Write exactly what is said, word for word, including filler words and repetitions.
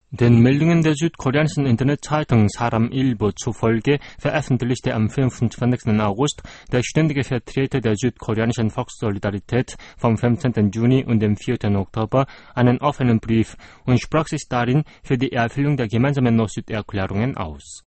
Den Meldungen der südkoreanischen Internetzeitung Saram Ilbo zufolge veröffentlichte am fünfundzwanzigsten August der ständige Vertreter der südkoreanischen Volkssolidarität vom fünfzehnten Juni und dem vierten Oktober einen offenen Brief und sprach sich darin für die Erfüllung der gemeinsamen Nord-Süd-Erklärungen aus.